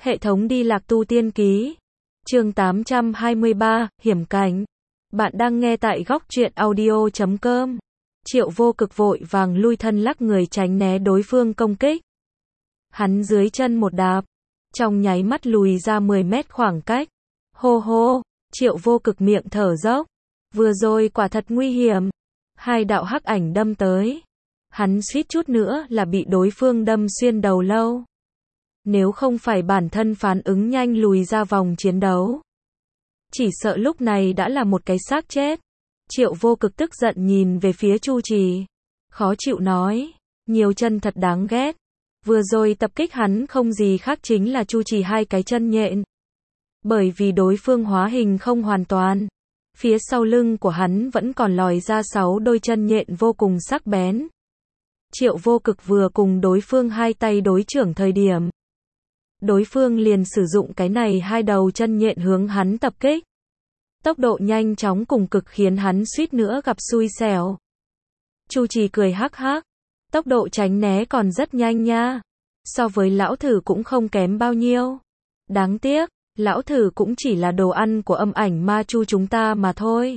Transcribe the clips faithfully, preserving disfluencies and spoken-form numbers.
Hệ thống đi lạc tu tiên ký. Chương tám trăm hai mươi ba, hiểm cảnh. Bạn đang nghe tại góc truyện audio chấm com. Triệu Vô Cực vội vàng lui thân lắc người tránh né đối phương công kích. Hắn dưới chân một đạp, trong nháy mắt lùi ra mười mét khoảng cách. Hô hô, Triệu Vô Cực miệng thở dốc. Vừa rồi quả thật nguy hiểm. Hai đạo hắc ảnh đâm tới. Hắn suýt chút nữa là bị đối phương đâm xuyên đầu lâu. Nếu không phải bản thân phản ứng nhanh lùi ra vòng chiến đấu, chỉ sợ lúc này đã là một cái xác chết. Triệu Vô Cực tức giận nhìn về phía Chu Trì, khó chịu nói, nhiều chân thật đáng ghét. Vừa rồi tập kích hắn không gì khác chính là Chu Trì hai cái chân nhện. Bởi vì đối phương hóa hình không hoàn toàn, phía sau lưng của hắn vẫn còn lòi ra sáu đôi chân nhện vô cùng sắc bén. Triệu Vô Cực vừa cùng đối phương hai tay đối chưởng thời điểm, đối phương liền sử dụng cái này hai đầu chân nhện hướng hắn tập kích. Tốc độ nhanh chóng cùng cực khiến hắn suýt nữa gặp xui xẻo. Chu Trì cười hắc hắc, tốc độ tránh né còn rất nhanh nha. So với lão thử cũng không kém bao nhiêu. Đáng tiếc, lão thử cũng chỉ là đồ ăn của âm ảnh ma chu chúng ta mà thôi.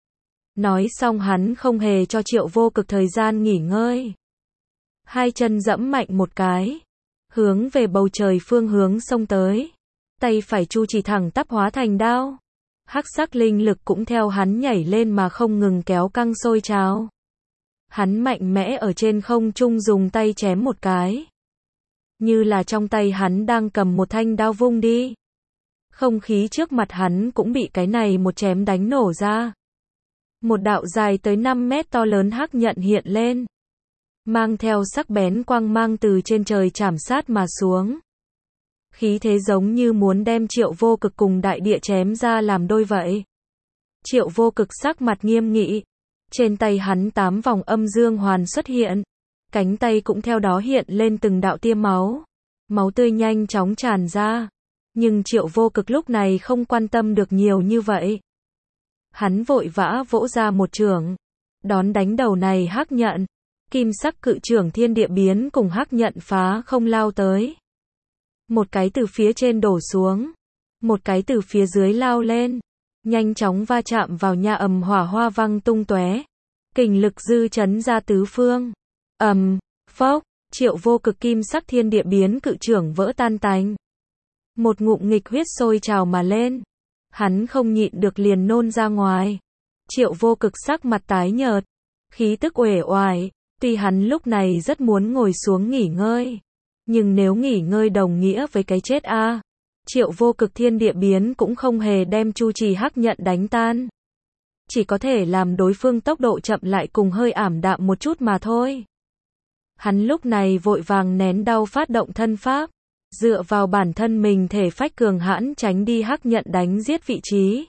Nói xong hắn không hề cho Triệu Vô Cực thời gian nghỉ ngơi. Hai chân dẫm mạnh một cái, hướng về bầu trời phương hướng xông tới. Tay phải Chu Trì thẳng tắp hóa thành đao. Hắc sắc linh lực cũng theo hắn nhảy lên mà không ngừng kéo căng sôi trào. Hắn mạnh mẽ ở trên không trung dùng tay chém một cái. Như là trong tay hắn đang cầm một thanh đao vung đi. Không khí trước mặt hắn cũng bị cái này một chém đánh nổ ra. Một đạo dài tới năm mét to lớn hắc nhận hiện lên, mang theo sắc bén quang mang từ trên trời chảm sát mà xuống. Khí thế giống như muốn đem Triệu Vô Cực cùng đại địa chém ra làm đôi vậy. Triệu Vô Cực sắc mặt nghiêm nghị. Trên tay hắn tám vòng âm dương hoàn xuất hiện. Cánh tay cũng theo đó hiện lên từng đạo tia máu. Máu tươi nhanh chóng tràn ra. Nhưng Triệu Vô Cực lúc này không quan tâm được nhiều như vậy. Hắn vội vã vỗ ra một chưởng, đón đánh đầu này hắc nhận. Kim sắc cự chưởng thiên địa biến cùng hắc nhận phá không lao tới. Một cái từ phía trên đổ xuống, một cái từ phía dưới lao lên, nhanh chóng va chạm vào nhà, ầm hỏa hoa văng tung tóe. Kình lực dư chấn ra tứ phương. Ầm, phốc, Triệu Vô Cực kim sắc thiên địa biến cự chưởng vỡ tan tành. Một ngụm nghịch huyết sôi trào mà lên. Hắn không nhịn được liền nôn ra ngoài. Triệu Vô Cực sắc mặt tái nhợt, khí tức uể oải. Tuy hắn lúc này rất muốn ngồi xuống nghỉ ngơi, nhưng nếu nghỉ ngơi đồng nghĩa với cái chết a. À. Triệu Vô Cực thiên địa biến cũng không hề đem Chu Trì hắc nhận đánh tan, chỉ có thể làm đối phương tốc độ chậm lại cùng hơi ảm đạm một chút mà thôi. Hắn lúc này vội vàng nén đau phát động thân pháp, dựa vào bản thân mình thể phách cường hãn tránh đi hắc nhận đánh giết vị trí.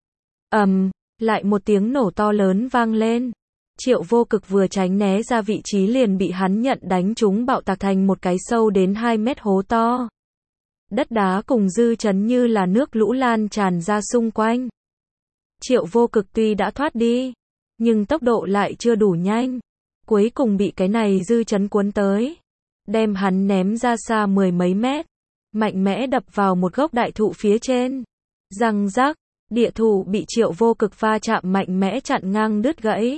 Ầm, lại một tiếng nổ to lớn vang lên. Triệu Vô Cực vừa tránh né ra vị trí liền bị hắn nhận đánh trúng bạo tạc thành một cái sâu đến hai mét hố to. Đất đá cùng dư chấn như là nước lũ lan tràn ra xung quanh. Triệu Vô Cực tuy đã thoát đi, nhưng tốc độ lại chưa đủ nhanh. Cuối cùng bị cái này dư chấn cuốn tới, đem hắn ném ra xa mười mấy mét, mạnh mẽ đập vào một gốc đại thụ phía trên. Răng rắc, địa thụ bị Triệu Vô Cực va chạm mạnh mẽ chặn ngang đứt gãy.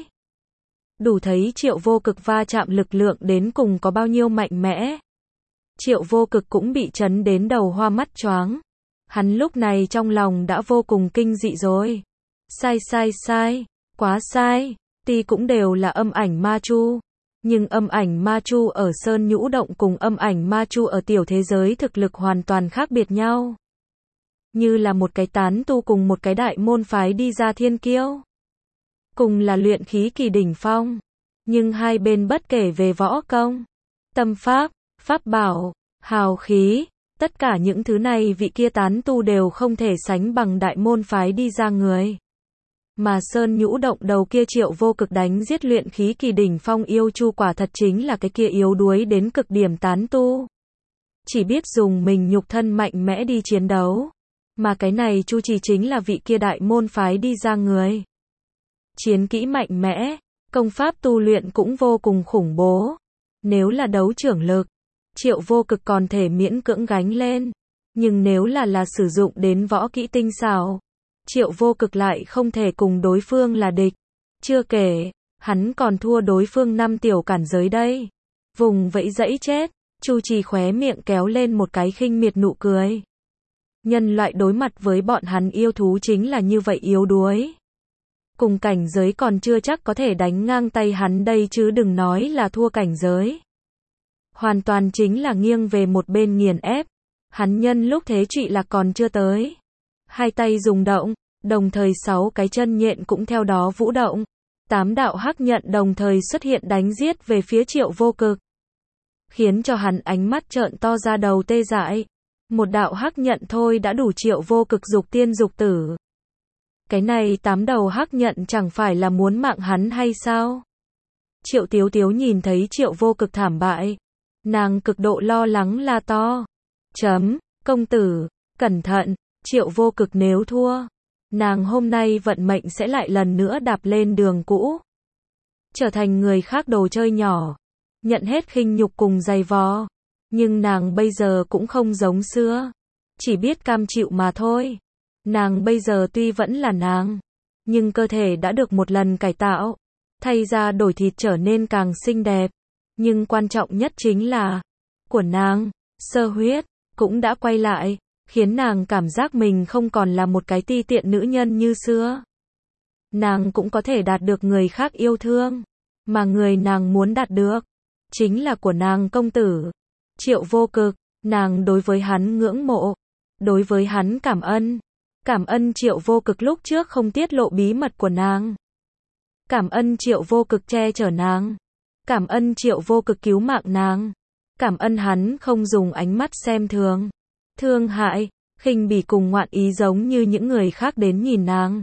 Đủ thấy Triệu Vô Cực va chạm lực lượng đến cùng có bao nhiêu mạnh mẽ. Triệu Vô Cực cũng bị chấn đến đầu hoa mắt choáng. Hắn lúc này trong lòng đã vô cùng kinh dị rồi. Sai sai sai, quá sai. Tuy cũng đều là âm ảnh ma chu, nhưng âm ảnh ma chu ở Sơn Nhũ Động cùng âm ảnh ma chu ở tiểu thế giới thực lực hoàn toàn khác biệt nhau. Như là một cái tán tu cùng một cái đại môn phái đi ra thiên kiêu. Cùng là luyện khí kỳ đỉnh phong, nhưng hai bên bất kể về võ công, tâm pháp, pháp bảo, hào khí, tất cả những thứ này vị kia tán tu đều không thể sánh bằng đại môn phái đi ra người. Mà Sơn Nhũ Động đầu kia Triệu Vô Cực đánh giết luyện khí kỳ đỉnh phong yêu chu quả thật chính là cái kia yếu đuối đến cực điểm tán tu. Chỉ biết dùng mình nhục thân mạnh mẽ đi chiến đấu. Mà cái này Chu Trì chính là vị kia đại môn phái đi ra người. Chiến kỹ mạnh mẽ, công pháp tu luyện cũng vô cùng khủng bố. Nếu là đấu trưởng lực, Triệu Vô Cực còn thể miễn cưỡng gánh lên. Nhưng nếu là là sử dụng đến võ kỹ tinh xảo, Triệu Vô Cực lại không thể cùng đối phương là địch. Chưa kể, hắn còn thua đối phương năm tiểu cản giới đây. Vùng vẫy dẫy chết, Chu Trì khóe miệng kéo lên một cái khinh miệt nụ cười. Nhân loại đối mặt với bọn hắn yêu thú chính là như vậy yếu đuối. Cùng cảnh giới còn chưa chắc có thể đánh ngang tay hắn đây chứ đừng nói là thua cảnh giới. Hoàn toàn chính là nghiêng về một bên nghiền ép. Hắn nhân lúc thế trụy lạc còn chưa tới. Hai tay dùng động, đồng thời sáu cái chân nhện cũng theo đó vũ động. Tám đạo hắc nhận đồng thời xuất hiện đánh giết về phía Triệu Vô Cực. Khiến cho hắn ánh mắt trợn to ra đầu tê dại. Một đạo hắc nhận thôi đã đủ Triệu Vô Cực dục tiên dục tử. Cái này tám đầu hắc nhận chẳng phải là muốn mạng hắn hay sao? Triệu Tiếu Tiếu nhìn thấy Triệu Vô Cực thảm bại. Nàng cực độ lo lắng la to. Chấm, công tử, cẩn thận, Triệu Vô Cực nếu thua. Nàng hôm nay vận mệnh sẽ lại lần nữa đạp lên đường cũ. Trở thành người khác đồ chơi nhỏ. Nhận hết khinh nhục cùng giày vò. Nhưng nàng bây giờ cũng không giống xưa. Chỉ biết cam chịu mà thôi. Nàng bây giờ tuy vẫn là nàng. Nhưng cơ thể đã được một lần cải tạo. Thay ra đổi thịt trở nên càng xinh đẹp. Nhưng quan trọng nhất chính là của nàng, sơ huyết, cũng đã quay lại. Khiến nàng cảm giác mình không còn là một cái ti tiện nữ nhân như xưa. Nàng cũng có thể đạt được người khác yêu thương. Mà người nàng muốn đạt được chính là của nàng công tử. Triệu Vô Cực, nàng đối với hắn ngưỡng mộ. Đối với hắn cảm ơn. Cảm ơn Triệu Vô Cực lúc trước không tiết lộ bí mật của nàng. Cảm ơn Triệu Vô Cực che chở nàng. Cảm ơn Triệu Vô Cực cứu mạng nàng. Cảm ơn hắn không dùng ánh mắt xem thường, thương hại, khinh bỉ cùng ngoạn ý giống như những người khác đến nhìn nàng.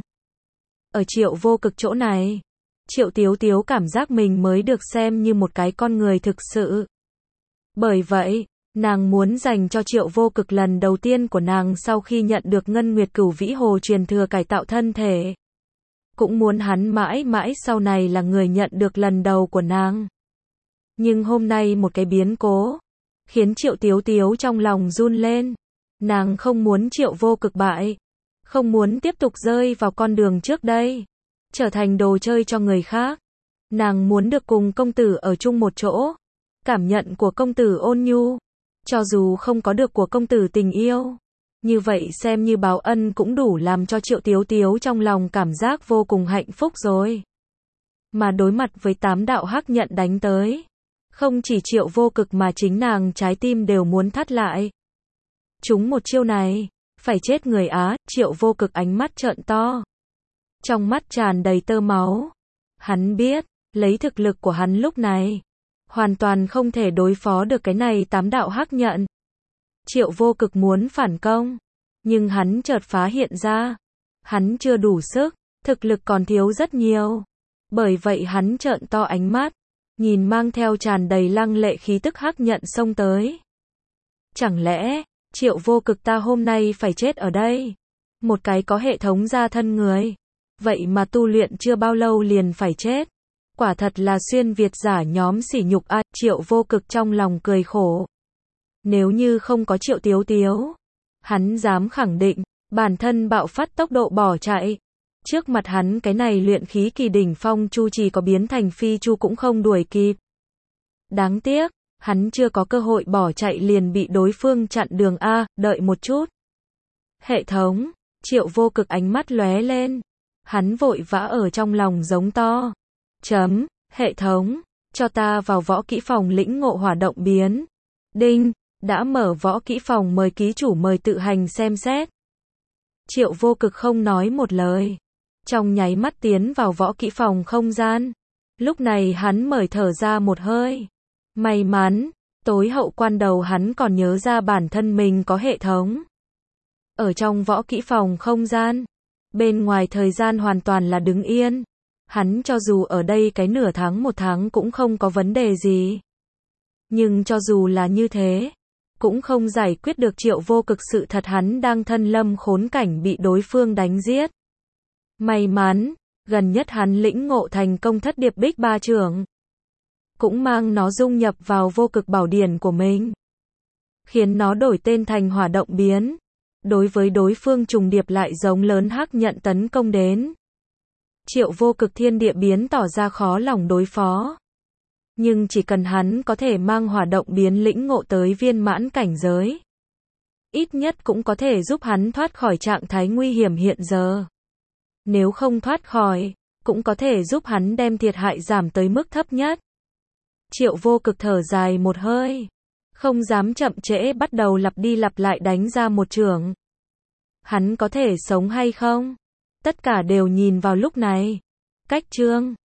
Ở Triệu Vô Cực chỗ này, Triệu Tiếu Tiếu cảm giác mình mới được xem như một cái con người thực sự. Bởi vậy, nàng muốn dành cho Triệu Vô Cực lần đầu tiên của nàng sau khi nhận được Ngân Nguyệt Cửu Vĩ Hồ truyền thừa cải tạo thân thể. Cũng muốn hắn mãi mãi sau này là người nhận được lần đầu của nàng. Nhưng hôm nay một cái biến cố khiến Triệu Tiếu Tiếu trong lòng run lên. Nàng không muốn Triệu Vô Cực bại, không muốn tiếp tục rơi vào con đường trước đây, trở thành đồ chơi cho người khác. Nàng muốn được cùng công tử ở chung một chỗ, cảm nhận của công tử ôn nhu, cho dù không có được của công tử tình yêu. Như vậy xem như báo ân cũng đủ làm cho Triệu Tiếu Tiếu trong lòng cảm giác vô cùng hạnh phúc rồi. Mà đối mặt với tám đạo hắc nhận đánh tới, không chỉ Triệu Vô Cực mà chính nàng trái tim đều muốn thắt lại. Chúng một chiêu này, phải chết người Á. Triệu Vô Cực ánh mắt trợn to. Trong mắt tràn đầy tơ máu. Hắn biết, lấy thực lực của hắn lúc này, hoàn toàn không thể đối phó được cái này tám đạo hắc nhận. Triệu Vô Cực muốn phản công, nhưng hắn chợt phá hiện ra, hắn chưa đủ sức, thực lực còn thiếu rất nhiều. Bởi vậy hắn trợn to ánh mắt, nhìn mang theo tràn đầy lăng lệ khí tức hắc nhận xông tới. Chẳng lẽ, Triệu Vô Cực ta hôm nay phải chết ở đây? Một cái có hệ thống gia thân người, vậy mà tu luyện chưa bao lâu liền phải chết. Quả thật là xuyên Việt giả nhóm sỉ nhục a. Triệu Vô Cực trong lòng cười khổ. Nếu như không có Triệu Tiếu Tiếu, hắn dám khẳng định, bản thân bạo phát tốc độ bỏ chạy. Trước mặt hắn cái này luyện khí kỳ đỉnh phong Chu Trì có biến thành phi chu cũng không đuổi kịp. Đáng tiếc, hắn chưa có cơ hội bỏ chạy liền bị đối phương chặn đường a. Đợi một chút. Hệ thống, Triệu Vô Cực ánh mắt lóe lên. Hắn vội vã ở trong lòng giống to. Chấm, hệ thống, cho ta vào võ kỹ phòng lĩnh ngộ hỏa động biến. Đinh, đã mở võ kỹ phòng mời ký chủ mời tự hành xem xét. Triệu Vô Cực không nói một lời. Trong nháy mắt tiến vào võ kỹ phòng không gian. Lúc này hắn mời thở ra một hơi. May mắn, tối hậu quan đầu hắn còn nhớ ra bản thân mình có hệ thống. Ở trong võ kỹ phòng không gian, bên ngoài thời gian hoàn toàn là đứng yên. Hắn cho dù ở đây cái nửa tháng một tháng cũng không có vấn đề gì. Nhưng cho dù là như thế, cũng không giải quyết được Triệu Vô Cực sự thật hắn đang thân lâm khốn cảnh bị đối phương đánh giết. May mắn, gần nhất hắn lĩnh ngộ thành công thất điệp bích ba trưởng. Cũng mang nó dung nhập vào vô cực bảo điển của mình. khiến nó đổi tên thành hỏa động biến. Đối với đối phương trùng điệp lại giống lớn hắc nhận tấn công đến. Triệu Vô Cực thiên địa biến tỏ ra khó lòng đối phó. Nhưng chỉ cần hắn có thể mang hỏa động biến lĩnh ngộ tới viên mãn cảnh giới, ít nhất cũng có thể giúp hắn thoát khỏi trạng thái nguy hiểm hiện giờ. Nếu không thoát khỏi, cũng có thể giúp hắn đem thiệt hại giảm tới mức thấp nhất. Triệu Vô Cực thở dài một hơi, không dám chậm trễ bắt đầu lặp đi lặp lại đánh ra một chưởng. Hắn có thể sống hay không? Tất cả đều nhìn vào lúc này. Cách chương